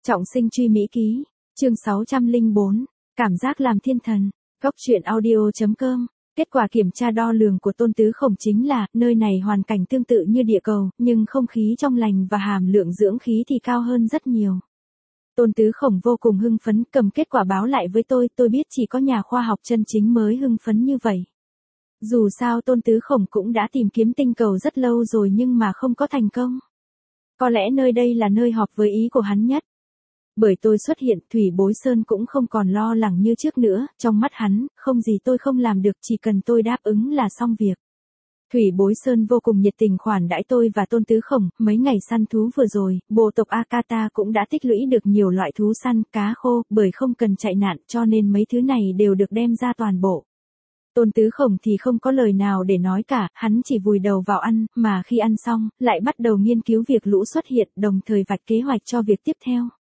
Trọng sinh truy Mỹ ký, chương 604, cảm giác làm thiên thần, Cốc truyện audio.com. Kết quả kiểm tra đo lường của Tôn Tứ Khổng chính là, nơi này hoàn cảnh tương tự như địa cầu, nhưng không khí trong lành và hàm lượng dưỡng khí thì cao hơn rất nhiều. Tôn Tứ Khổng vô cùng hưng phấn, cầm kết quả báo lại với tôi biết chỉ có nhà khoa học chân chính mới hưng phấn như vậy. Dù sao Tôn Tứ Khổng cũng đã tìm kiếm tinh cầu rất lâu rồi nhưng mà không có thành công. Có lẽ nơi đây là nơi hợp với ý của hắn nhất. Bởi tôi xuất hiện, Thủy Bối Sơn cũng không còn lo lắng như trước nữa, trong mắt hắn, không gì tôi không làm được, chỉ cần tôi đáp ứng là xong việc. Thủy Bối Sơn vô cùng nhiệt tình khoản đãi tôi và Tôn Tứ Khổng, mấy ngày săn thú vừa rồi, bộ tộc Akata cũng đã tích lũy được nhiều loại thú săn, cá khô, bởi không cần chạy nạn cho nên mấy thứ này đều được đem ra toàn bộ. Tôn Tứ Khổng thì không có lời nào để nói cả, hắn chỉ vùi đầu vào ăn, mà khi ăn xong, lại bắt đầu nghiên cứu việc lũ xuất hiện, đồng thời vạch kế hoạch cho việc tiếp theo.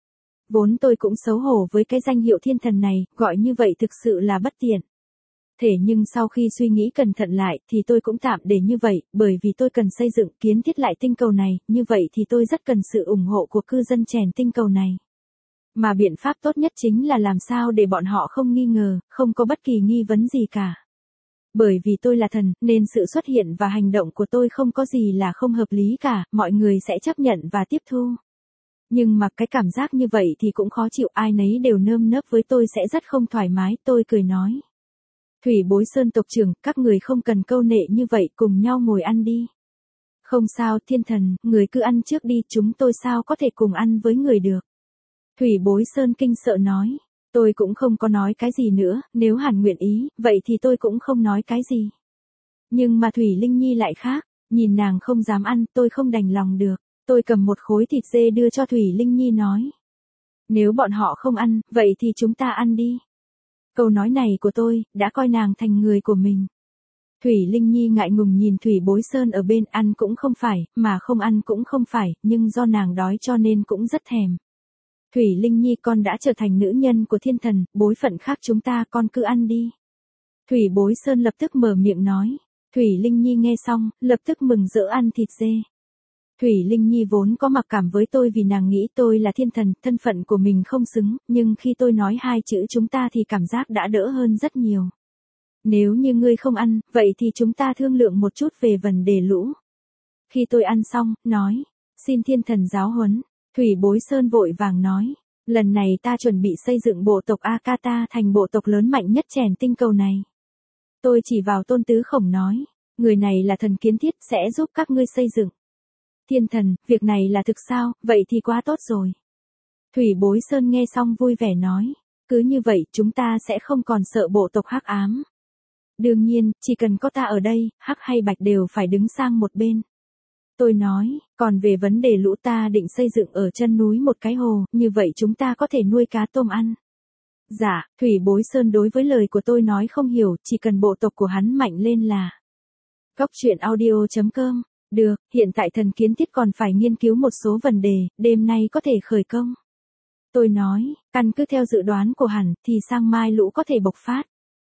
Vốn tôi cũng xấu hổ với cái danh hiệu thiên thần này, gọi như vậy thực sự là bất tiện. Thế nhưng sau khi suy nghĩ cẩn thận lại thì tôi cũng tạm để như vậy, bởi vì tôi cần xây dựng kiến thiết lại tinh cầu này, như vậy thì tôi rất cần sự ủng hộ của cư dân chèn tinh cầu này. Mà biện pháp tốt nhất chính là làm sao để bọn họ không nghi ngờ, không có bất kỳ nghi vấn gì cả. Bởi vì tôi là thần, nên sự xuất hiện và hành động của tôi không có gì là không hợp lý cả, mọi người sẽ chấp nhận và tiếp thu. Nhưng mà cái cảm giác như vậy thì cũng khó chịu, ai nấy đều nơm nớp với tôi sẽ rất không thoải mái, tôi cười nói. Thủy Bối Sơn tộc trưởng, các người không cần câu nệ như vậy, cùng nhau ngồi ăn đi. Không sao, thiên thần, người cứ ăn trước đi, chúng tôi sao có thể cùng ăn với người được. Thủy Bối Sơn kinh sợ nói. Tôi cũng không có nói cái gì nữa, nếu Hàn nguyện ý, vậy thì tôi cũng không nói cái gì. Nhưng mà Thủy Linh Nhi lại khác, nhìn nàng không dám ăn, tôi không đành lòng được. Tôi cầm một khối thịt dê đưa cho Thủy Linh Nhi nói. Nếu bọn họ không ăn, vậy thì chúng ta ăn đi. Câu nói này của tôi, đã coi nàng thành người của mình. Thủy Linh Nhi ngại ngùng nhìn Thủy Bối Sơn ở bên, ăn cũng không phải, mà không ăn cũng không phải, nhưng do nàng đói cho nên cũng rất thèm. Thủy Linh Nhi, con đã trở thành nữ nhân của thiên thần, bối phận khác chúng ta, con cứ ăn đi. Thủy Bối Sơn lập tức mở miệng nói. Thủy Linh Nhi nghe xong, lập tức mừng rỡ ăn thịt dê. Thủy Linh Nhi vốn có mặc cảm với tôi vì nàng nghĩ tôi là thiên thần, thân phận của mình không xứng, nhưng khi tôi nói hai chữ chúng ta thì cảm giác đã đỡ hơn rất nhiều. Nếu như ngươi không ăn, vậy thì chúng ta thương lượng một chút về vấn đề lũ. Khi tôi ăn xong, nói, xin thiên thần giáo huấn, Thủy Bối Sơn vội vàng nói, lần này ta chuẩn bị xây dựng bộ tộc Akata thành bộ tộc lớn mạnh nhất chèn tinh cầu này. Tôi chỉ vào Tôn Tứ Khổng nói, người này là thần kiến thiết sẽ giúp các ngươi xây dựng. Thiên thần, việc này là thực sao, vậy thì quá tốt rồi. Thủy Bối Sơn nghe xong vui vẻ nói, cứ như vậy chúng ta sẽ không còn sợ bộ tộc hắc ám. Đương nhiên, chỉ cần có ta ở đây, hắc hay bạch đều phải đứng sang một bên. Tôi nói, còn về vấn đề lũ ta định xây dựng ở chân núi một cái hồ, như vậy chúng ta có thể nuôi cá tôm ăn. Dạ, Thủy Bối Sơn đối với lời của tôi nói không hiểu, chỉ cần bộ tộc của hắn mạnh lên là. Cốc truyện audio.com. Được, hiện tại thần kiến thiết còn phải nghiên cứu một số vấn đề, đêm nay có thể khởi công. Tôi nói, căn cứ theo dự đoán của hẳn, thì sang mai lũ có thể bộc phát.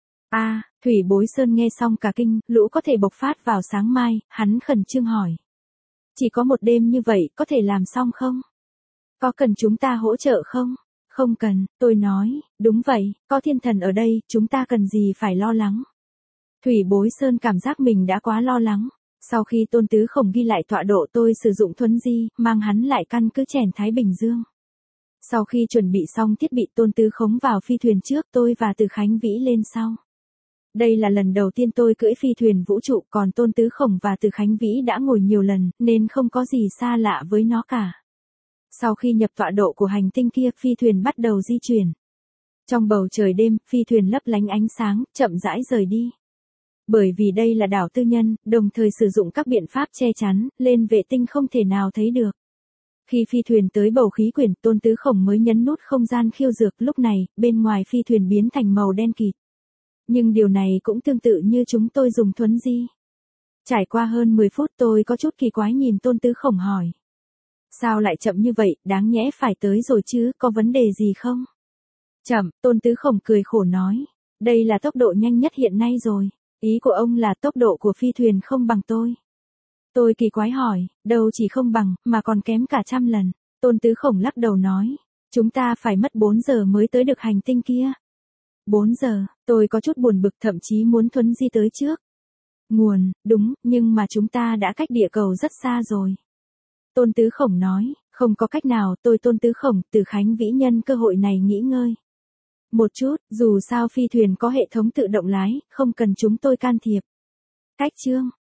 Thủy Bối Sơn nghe xong cả kinh, lũ có thể bộc phát vào sáng mai, hắn khẩn trương hỏi. Chỉ có một đêm như vậy, có thể làm xong không? Có cần chúng ta hỗ trợ không? Không cần, tôi nói, đúng vậy, có thiên thần ở đây, chúng ta cần gì phải lo lắng. Thủy Bối Sơn cảm giác mình đã quá lo lắng. Sau khi Tôn Tứ Khổng ghi lại tọa độ tôi sử dụng thuấn di, mang hắn lại căn cứ chèn Thái Bình Dương. Sau khi chuẩn bị xong thiết bị Tôn Tứ Khổng vào phi thuyền trước, tôi và Từ Khánh Vĩ lên sau. Đây là lần đầu tiên tôi cưỡi phi thuyền vũ trụ, còn Tôn Tứ Khổng và Từ Khánh Vĩ đã ngồi nhiều lần, nên không có gì xa lạ với nó cả. Sau khi nhập tọa độ của hành tinh kia, phi thuyền bắt đầu di chuyển. Trong bầu trời đêm, phi thuyền lấp lánh ánh sáng, chậm rãi rời đi. Bởi vì đây là đảo tư nhân, đồng thời sử dụng các biện pháp che chắn, lên vệ tinh không thể nào thấy được. Khi phi thuyền tới bầu khí quyển, Tôn Tứ Khổng mới nhấn nút không gian khiêu dược, lúc này, bên ngoài phi thuyền biến thành màu đen kịt. Nhưng điều này cũng tương tự như chúng tôi dùng thuấn di. Trải qua hơn 10 phút tôi có chút kỳ quái nhìn Tôn Tứ Khổng hỏi. Sao lại chậm như vậy, đáng nhẽ phải tới rồi chứ, có vấn đề gì không? Chậm, Tôn Tứ Khổng cười khổ nói. Đây là tốc độ nhanh nhất hiện nay rồi. Ý của ông là tốc độ của phi thuyền không bằng tôi. Tôi kỳ quái hỏi, đâu chỉ không bằng, mà còn kém cả 100 lần. Tôn Tứ Khổng lắc đầu nói. Chúng ta phải mất 4 giờ mới tới được hành tinh kia. 4 giờ, tôi có chút buồn bực thậm chí muốn thuấn di tới trước. Nguồn, đúng, nhưng mà chúng ta đã cách địa cầu rất xa rồi. Tôn Tứ Khổng nói, không có cách nào, tôi Tôn Tứ Khổng, Từ Khánh Vĩ nhân cơ hội này nghỉ ngơi. Một chút, dù sao phi thuyền có hệ thống tự động lái, không cần chúng tôi can thiệp. Cách chương